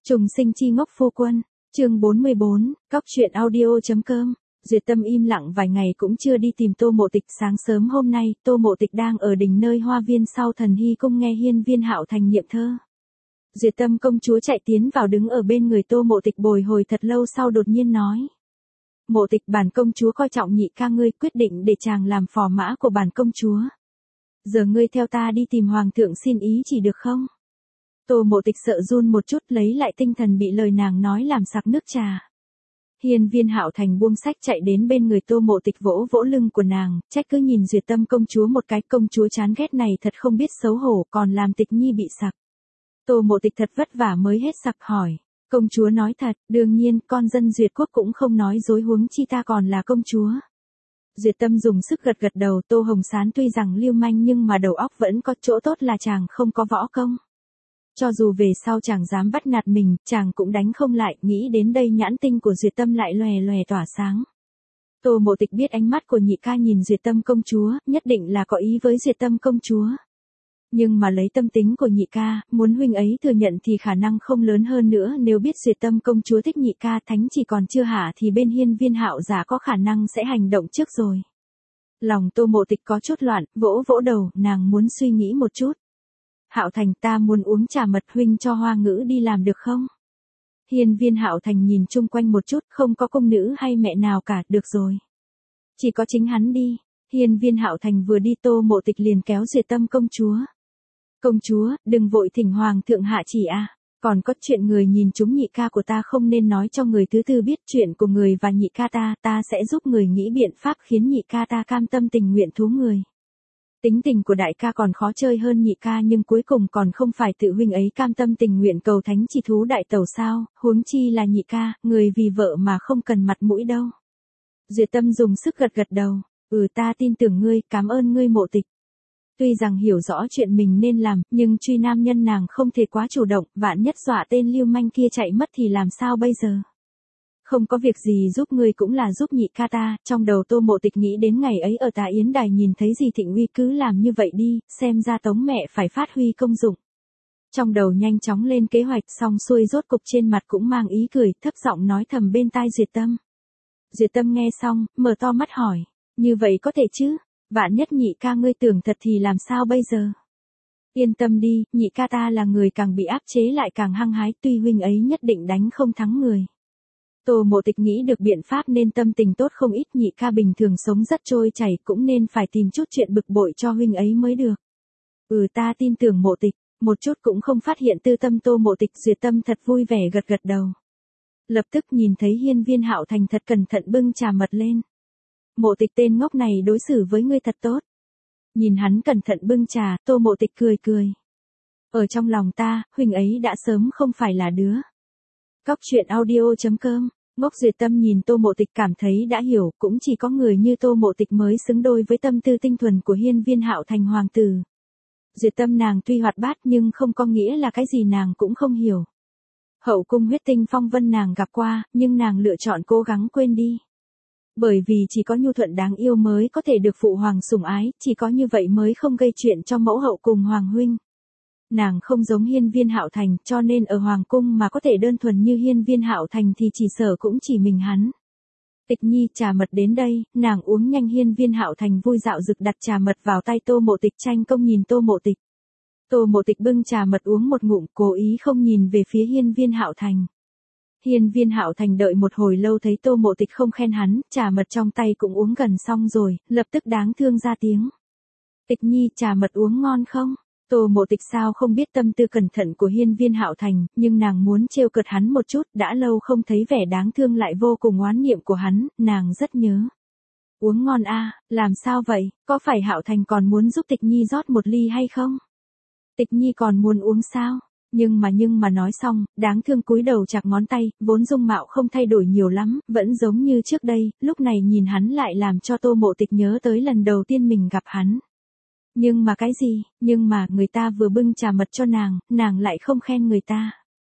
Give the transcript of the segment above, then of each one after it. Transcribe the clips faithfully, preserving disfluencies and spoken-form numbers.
Trùng sinh chi ngốc phu quân, chương bốn mươi bốn, cóc truyện audio.com. Duyệt Tâm im lặng vài ngày cũng chưa đi tìm Tô Mộ Tịch. Sáng sớm hôm nay, Tô Mộ Tịch đang ở đỉnh nơi hoa viên sau Thần Hy cung nghe Hiên Viên Hạo Thành niệm thơ. Duyệt Tâm công chúa chạy tiến vào đứng ở bên người Tô Mộ Tịch bồi hồi thật lâu sau đột nhiên nói: Mộ Tịch, bản công chúa coi trọng nhị ca ngươi, quyết định để chàng làm phò mã của bản công chúa. Giờ ngươi theo ta đi tìm hoàng thượng xin ý chỉ được không? Tô Mộ Tịch sợ run một chút, lấy lại tinh thần bị lời nàng nói làm sặc nước trà. Hiên Viên Hạo Thành buông sách chạy đến bên người Tô Mộ Tịch vỗ vỗ lưng của nàng, trách cứ nhìn Duyệt Tâm công chúa một cái, công chúa chán ghét này thật không biết xấu hổ, còn làm Tịch Nhi bị sặc. Tô Mộ Tịch thật vất vả mới hết sặc hỏi: Công chúa nói thật? Đương nhiên, con dân Duyệt quốc cũng không nói dối, huống chi ta còn là công chúa. Duyệt Tâm dùng sức gật gật đầu. Tô Hồng Sán tuy rằng lưu manh nhưng mà đầu óc vẫn có chỗ tốt là chàng không có võ công. Cho dù về sau chàng dám bắt nạt mình, chàng cũng đánh không lại. Nghĩ đến đây nhãn tinh của Duyệt Tâm lại lòe lòe tỏa sáng. Tô Mộ Tịch biết ánh mắt của nhị ca nhìn Duyệt Tâm công chúa, nhất định là có ý với Duyệt Tâm công chúa. Nhưng mà lấy tâm tính của nhị ca, muốn huynh ấy thừa nhận thì khả năng không lớn hơn nữa. Nếu biết Duyệt Tâm công chúa thích nhị ca, thánh chỉ còn chưa hạ thì bên Hiên Viên Hạo giả có khả năng sẽ hành động trước rồi. Lòng Tô Mộ Tịch có chút loạn, vỗ vỗ đầu, nàng muốn suy nghĩ một chút. Hạo Thành, ta muốn uống trà mật, huynh cho Hoa Ngữ đi làm được không? Hiên Viên Hạo Thành nhìn chung quanh một chút, không có công nữ hay mẹ nào cả, được rồi. Chỉ có chính hắn đi. Hiên Viên Hạo Thành vừa đi, Tô Mộ Tịch liền kéo Duyệt Tâm công chúa. Công chúa, đừng vội thỉnh hoàng thượng hạ chỉ à, còn có chuyện người nhìn chúng nhị ca của ta không nên nói cho người thứ tư biết. Chuyện của người và nhị ca ta, ta sẽ giúp người nghĩ biện pháp khiến nhị ca ta cam tâm tình nguyện thú người. Tính tình của đại ca còn khó chơi hơn nhị ca, nhưng cuối cùng còn không phải tự huynh ấy cam tâm tình nguyện cầu thánh chỉ thú đại tẩu sao, huống chi là nhị ca, người vì vợ mà không cần mặt mũi đâu. Duyệt Tâm dùng sức gật gật đầu, ừ ta tin tưởng ngươi, cảm ơn ngươi Mộ Tịch. Tuy rằng hiểu rõ chuyện mình nên làm, nhưng truy nam nhân nàng không thể quá chủ động, vạn nhất dọa tên lưu manh kia chạy mất thì làm sao bây giờ? Không có việc gì giúp ngươi cũng là giúp nhị ca ta. Trong đầu Tô Mộ Tịch nghĩ đến ngày ấy ở Tà Yến Đài nhìn thấy dì Thịnh Uy cứ làm như vậy đi, xem ra Tống mẹ phải phát huy công dụng. Trong đầu nhanh chóng lên kế hoạch, xong xuôi rốt cục trên mặt cũng mang ý cười, thấp giọng nói thầm bên tai Duyệt Tâm. Duyệt Tâm nghe xong, mở to mắt hỏi, như vậy có thể chứ? Vạn nhất nhị ca ngươi tưởng thật thì làm sao bây giờ? Yên tâm đi, nhị ca ta là người càng bị áp chế lại càng hăng hái, tuy huynh ấy nhất định đánh không thắng người. Tô Mộ Tịch nghĩ được biện pháp nên tâm tình tốt không ít. Nhị ca bình thường sống rất trôi chảy, cũng nên phải tìm chút chuyện bực bội cho huynh ấy mới được. Ừ ta tin tưởng Mộ Tịch. Một chút cũng không phát hiện tư tâm Tô Mộ Tịch. Duyệt Tâm thật vui vẻ gật gật đầu. Lập tức nhìn thấy Hiên Viên Hạo Thành thật cẩn thận bưng trà mật lên. Mộ Tịch tên ngốc này đối xử với ngươi thật tốt. Nhìn hắn cẩn thận bưng trà, Tô Mộ Tịch cười cười. Ở trong lòng ta, huynh ấy đã sớm không phải là đứa. Cóc truyện audio.com. Ngốc Duyệt Tâm nhìn Tô Mộ Tịch cảm thấy đã hiểu, cũng chỉ có người như Tô Mộ Tịch mới xứng đôi với tâm tư tinh thuần của Hiên Viên Hạo Thành hoàng tử. Duyệt Tâm nàng tuy hoạt bát nhưng không có nghĩa là cái gì nàng cũng không hiểu. Hậu cung huyết tinh phong vân nàng gặp qua, nhưng nàng lựa chọn cố gắng quên đi. Bởi vì chỉ có nhu thuận đáng yêu mới có thể được phụ hoàng sủng ái, chỉ có như vậy mới không gây chuyện cho mẫu hậu cùng hoàng huynh. Nàng không giống Hiên Viên Hạo Thành, cho nên ở hoàng cung mà có thể đơn thuần như Hiên Viên Hạo Thành thì chỉ sợ cũng chỉ mình hắn. Tịch Nhi, trà mật đến đây, nàng uống nhanh. Hiên Viên Hạo Thành vui dạo dực đặt trà mật vào tay Tô Mộ Tịch, tranh công nhìn Tô Mộ Tịch. Tô Mộ Tịch bưng trà mật uống một ngụm, cố ý không nhìn về phía Hiên Viên Hạo Thành. Hiên Viên Hạo Thành đợi một hồi lâu thấy Tô Mộ Tịch không khen hắn, trà mật trong tay cũng uống gần xong rồi, lập tức đáng thương ra tiếng. Tịch Nhi, trà mật uống ngon không? Tô Mộ Tịch sao không biết tâm tư cẩn thận của Hiên Viên Hạo Thành, nhưng nàng muốn trêu cợt hắn một chút, đã lâu không thấy vẻ đáng thương lại vô cùng oán niệm của hắn, nàng rất nhớ. Uống ngon a, à, làm sao vậy, có phải Hạo Thành còn muốn giúp Tịch Nhi rót một ly hay không? Tịch Nhi còn muốn uống sao? Nhưng mà nhưng mà nói xong, đáng thương cúi đầu chặt ngón tay, vốn dung mạo không thay đổi nhiều lắm, vẫn giống như trước đây, lúc này nhìn hắn lại làm cho Tô Mộ Tịch nhớ tới lần đầu tiên mình gặp hắn. Nhưng mà cái gì, nhưng mà người ta vừa bưng trà mật cho nàng, nàng lại không khen người ta.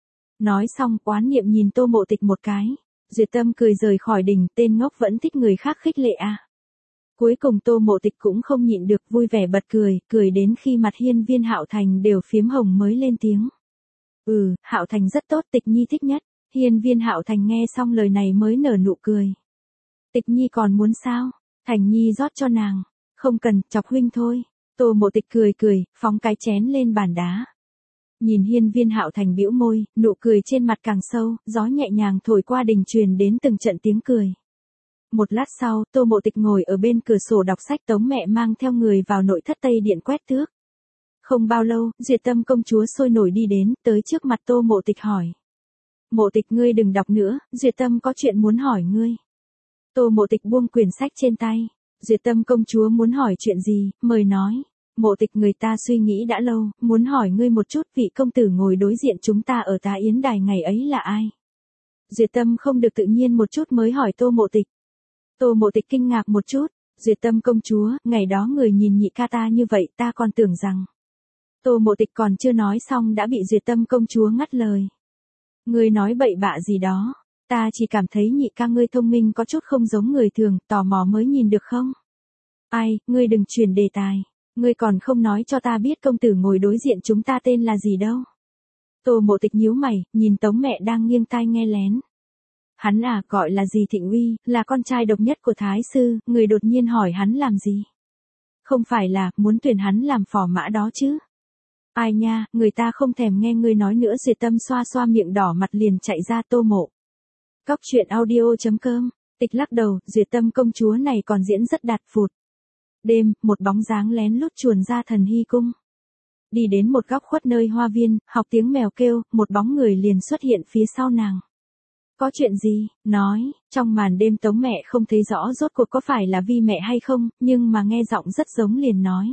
Nói xong, oán niệm nhìn Tô Mộ Tịch một cái. Duyệt Tâm cười rời khỏi đỉnh, tên ngốc vẫn thích người khác khích lệ à. Cuối cùng Tô Mộ Tịch cũng không nhịn được, vui vẻ bật cười, cười đến khi mặt Hiên Viên Hạo Thành đều phiếm hồng mới lên tiếng. Ừ, Hạo Thành rất tốt, Tịch Nhi thích nhất. Hiên Viên Hạo Thành nghe xong lời này mới nở nụ cười. Tịch Nhi còn muốn sao? Thành Nhi rót cho nàng. Không cần, chọc huynh thôi. Tô Mộ Tịch cười cười, phóng cái chén lên bàn đá. Nhìn Hiên Viên Hạo Thành bĩu môi, nụ cười trên mặt càng sâu, gió nhẹ nhàng thổi qua đình truyền đến từng trận tiếng cười. Một lát sau, Tô Mộ Tịch ngồi ở bên cửa sổ đọc sách, Tống mẹ mang theo người vào nội thất Tây Điện quét tước. Không bao lâu, Duyệt Tâm công chúa sôi nổi đi đến, tới trước mặt Tô Mộ Tịch hỏi. Mộ Tịch ngươi đừng đọc nữa, Duyệt Tâm có chuyện muốn hỏi ngươi. Tô Mộ Tịch buông quyển sách trên tay. Duyệt Tâm công chúa muốn hỏi chuyện gì, mời nói. Mộ Tịch người ta suy nghĩ đã lâu, muốn hỏi ngươi một chút, vị công tử ngồi đối diện chúng ta ở Tá Yến Đài ngày ấy là ai? Duyệt Tâm không được tự nhiên một chút mới hỏi Tô Mộ Tịch. Tô Mộ Tịch kinh ngạc một chút. Duyệt Tâm công chúa, ngày đó người nhìn nhị ca ta như vậy, ta còn tưởng rằng. Tô Mộ Tịch còn chưa nói xong đã bị Duyệt Tâm công chúa ngắt lời. Ngươi nói bậy bạ gì đó, ta chỉ cảm thấy nhị ca ngươi thông minh có chút không giống người thường, tò mò mới nhìn được không? Ai, ngươi đừng chuyển đề tài, ngươi còn không nói cho ta biết công tử ngồi đối diện chúng ta tên là gì đâu. Tô Mộ Tịch nhíu mày, nhìn Tống mẹ đang nghiêng tai nghe lén. Hắn à, gọi là gì Thịnh Uy, là con trai độc nhất của Thái sư, người đột nhiên hỏi hắn làm gì? Không phải là, muốn tuyển hắn làm phò mã đó chứ? Ai nha, người ta không thèm nghe ngươi nói nữa. Duyệt Tâm xoa xoa miệng đỏ mặt liền chạy ra. Tô Mộ. Cóc truyện audio chấm com. Tịch lắc đầu, Duyệt Tâm công chúa này còn diễn rất đạt phụt. Đêm, một bóng dáng lén lút chuồn ra Thần Hy cung. Đi đến một góc khuất nơi hoa viên, học tiếng mèo kêu, một bóng người liền xuất hiện phía sau nàng. Có chuyện gì? Nói, trong màn đêm Tống mẹ không thấy rõ rốt cuộc có phải là Vi mẹ hay không, nhưng mà nghe giọng rất giống liền nói.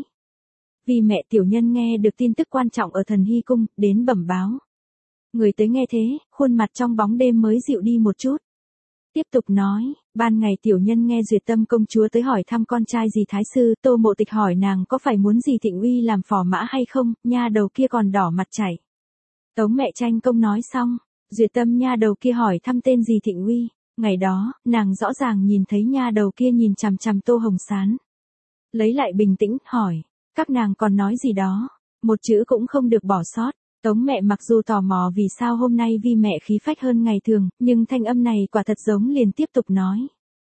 Vi mẹ tiểu nhân nghe được tin tức quan trọng ở Thần Hy cung, đến bẩm báo. Người tới nghe thế, khuôn mặt trong bóng đêm mới dịu đi một chút. Tiếp tục nói, ban ngày tiểu nhân nghe Duyệt Tâm công chúa tới hỏi thăm con trai gì Thái sư, Tô Mộ Tịch hỏi nàng có phải muốn gì Thịnh Uy làm phò mã hay không, nha đầu kia còn đỏ mặt chảy. Tống mẹ tranh công nói xong, Duyệt Tâm nha đầu kia hỏi thăm tên gì Thịnh Uy, ngày đó, nàng rõ ràng nhìn thấy nha đầu kia nhìn chằm chằm Tô Hồng Sán. Lấy lại bình tĩnh, hỏi, các nàng còn nói gì đó, một chữ cũng không được bỏ sót. Tống mẹ mặc dù tò mò vì sao hôm nay Vi mẹ khí phách hơn ngày thường, nhưng thanh âm này quả thật giống liền tiếp tục nói.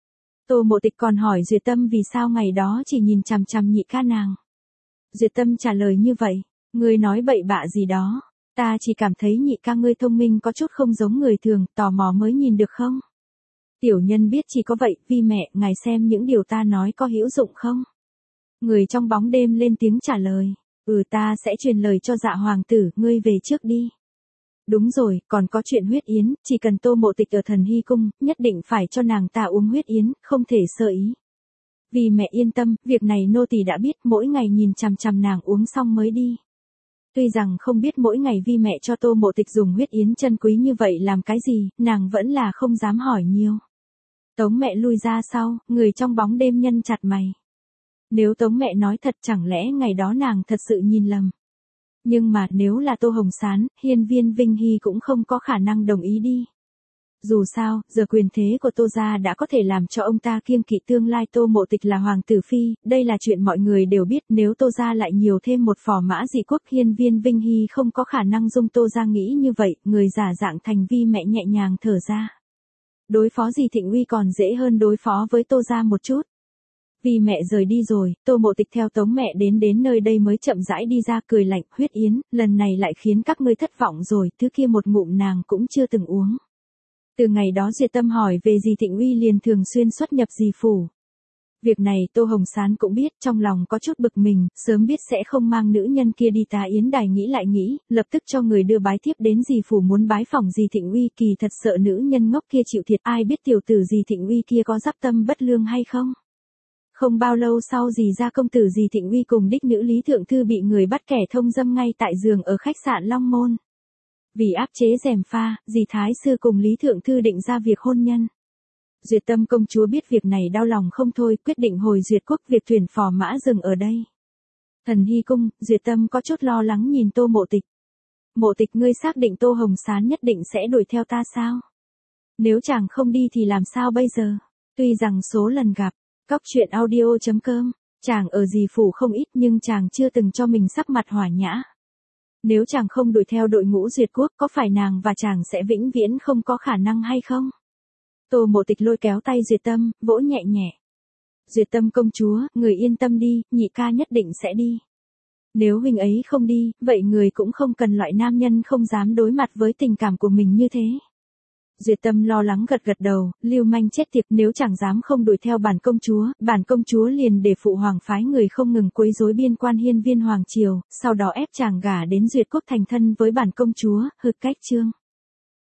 Tô Mộ Tịch còn hỏi Duyệt Tâm vì sao ngày đó chỉ nhìn chằm chằm nhị ca nàng. Duyệt Tâm trả lời như vậy, ngươi nói bậy bạ gì đó, ta chỉ cảm thấy nhị ca ngươi thông minh có chút không giống người thường, tò mò mới nhìn được không? Tiểu nhân biết chỉ có vậy, Vi mẹ, ngài xem những điều ta nói có hữu dụng không? Người trong bóng đêm lên tiếng trả lời. Ừ, ta sẽ truyền lời cho Dạ hoàng tử, ngươi về trước đi. Đúng rồi, còn có chuyện huyết yến, chỉ cần Tô Mộ Tịch ở Thần Hy cung, nhất định phải cho nàng ta uống huyết yến, không thể sơ ý. Vì mẹ yên tâm, việc này nô tỳ đã biết, mỗi ngày nhìn chằm chằm nàng uống xong mới đi. Tuy rằng không biết mỗi ngày Vi mẹ cho Tô Mộ Tịch dùng huyết yến chân quý như vậy làm cái gì, nàng vẫn là không dám hỏi nhiều. Tống mẹ lui ra sau, người trong bóng đêm nhân chặt mày. Nếu Tống mẹ nói thật chẳng lẽ ngày đó nàng thật sự nhìn lầm. Nhưng mà nếu là Tô Hồng Sán, Hiên Viên Vinh Hy cũng không có khả năng đồng ý đi. Dù sao, giờ quyền thế của Tô gia đã có thể làm cho ông ta kiêng kỵ tương lai Tô Mộ Tịch là hoàng tử phi, đây là chuyện mọi người đều biết. Nếu Tô gia lại nhiều thêm một phò mã dị quốc, Hiên Viên Vinh Hy không có khả năng dung Tô gia nghĩ như vậy. Người giả dạng thành Vi mẹ nhẹ nhàng thở ra. Đối phó gì Thịnh Uy còn dễ hơn đối phó với Tô gia một chút. Vì mẹ rời đi rồi, Tô Mộ Tịch theo Tống mẹ đến đến nơi đây mới chậm rãi đi ra, cười lạnh, huyết yến, lần này lại khiến các ngươi thất vọng rồi, thứ kia một ngụm nàng cũng chưa từng uống. Từ ngày đó Duyệt Tâm hỏi về dì Thịnh Uy liền thường xuyên xuất nhập dì phủ. Việc này Tô Hồng Sán cũng biết, trong lòng có chút bực mình, sớm biết sẽ không mang nữ nhân kia đi Tá Yến Đài, nghĩ lại nghĩ, lập tức cho người đưa bái thiếp đến dì phủ muốn bái phỏng dì Thịnh Uy, kỳ thật sợ nữ nhân ngốc kia chịu thiệt, ai biết tiểu tử dì Thịnh Uy kia có giáp tâm bất lương hay không. Không bao lâu sau dì gia công tử dì Thịnh Uy cùng đích nữ Lý Thượng Thư bị người bắt kẻ thông dâm ngay tại giường ở khách sạn Long Môn. Vì áp chế gièm pha, dì Thái sư cùng Lý Thượng Thư định ra việc hôn nhân. Duyệt Tâm công chúa biết việc này đau lòng không thôi, quyết định hồi Duyệt quốc việc tuyển phò mã dừng ở đây. Thần Hy cung, Duyệt Tâm có chút lo lắng nhìn Tô Mộ Tịch. Mộ Tịch, ngươi xác định Tô Hồng Sán nhất định sẽ đuổi theo ta sao? Nếu chàng không đi thì làm sao bây giờ? Tuy rằng số lần gặp, cóc truyện audio chấm com, chàng ở dì phủ không ít nhưng chàng chưa từng cho mình sắc mặt hòa nhã. Nếu chàng không đuổi theo đội ngũ Duyệt quốc, có phải nàng và chàng sẽ vĩnh viễn không có khả năng hay không? Tô Mộ Tịch lôi kéo tay Duyệt Tâm, vỗ nhẹ nhẹ. Duyệt Tâm công chúa, người yên tâm đi, nhị ca nhất định sẽ đi. Nếu huynh ấy không đi, vậy người cũng không cần loại nam nhân không dám đối mặt với tình cảm của mình như thế. Duyệt Tâm lo lắng gật gật đầu, lưu manh chết tiệt, nếu chẳng dám không đuổi theo bản công chúa, bản công chúa liền để phụ hoàng phái người không ngừng quấy rối biên quan hiên viên hoàng triều, sau đó ép chàng gả đến Duyệt quốc thành thân với bản công chúa, hực cách chương.